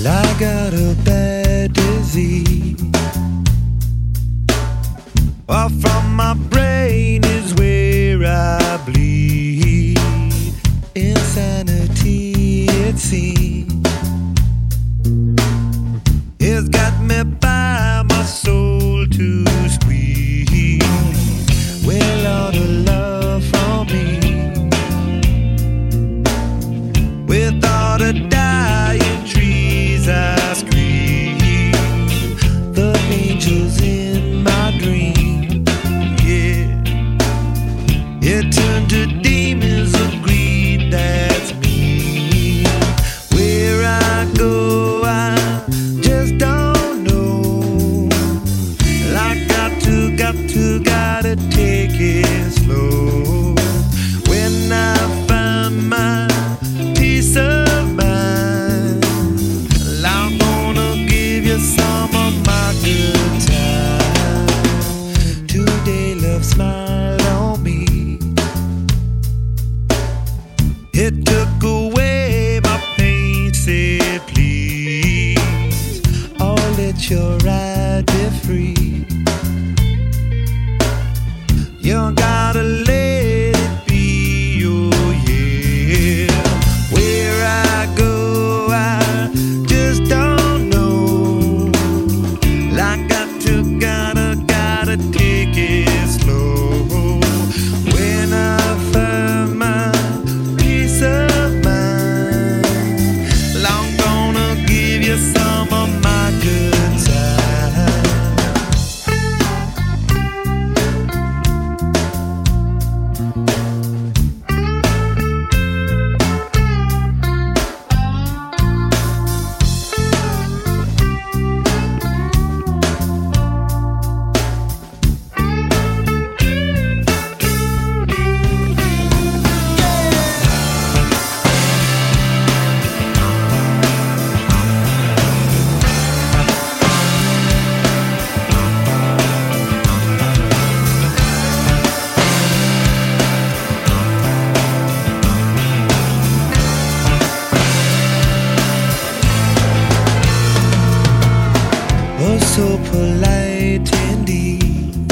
I got a bad disease. Off from my brain is where I bleed. Insanity, it seems. It's got me by my soul to squeeze. Well, all the love from me, with all the dying trees I scream. The angels in my dream, yeah. It turned to demons of greed, that's me. Where I go, I just don't know. I gotta take it slow. When I find my peace of mind, I'm gonna give you some of my good time. Today love smiled on me. It took away my pain, said please, oh, let your ride be free. You gotta let it be, oh yeah. Where I go, I just don't know. I gotta take it slow. When I find my peace of mind, I'm gonna give you some of my good time. Oh, so polite indeed.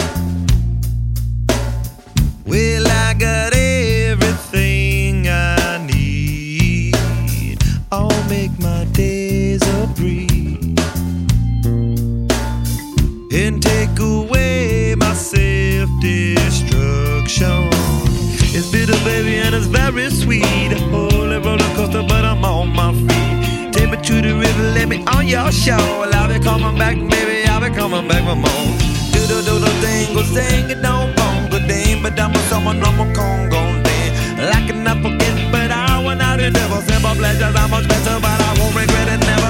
Well, I got everything I need. I'll make my days a breeze and take away my self-destruction. It's bitter, baby, and it's very sweet. A holy roller coaster, but I'm on my feet. Take me to the river, let me on your show. Well, I'll be coming back, baby, I'll be coming back for more. Do thing, go sing it, don't bongo ding. But I'm with someone, I'm a Congo ding. Like an apple kid, but I went out and never simple pleasures. I'm much better, but I won't regret it never.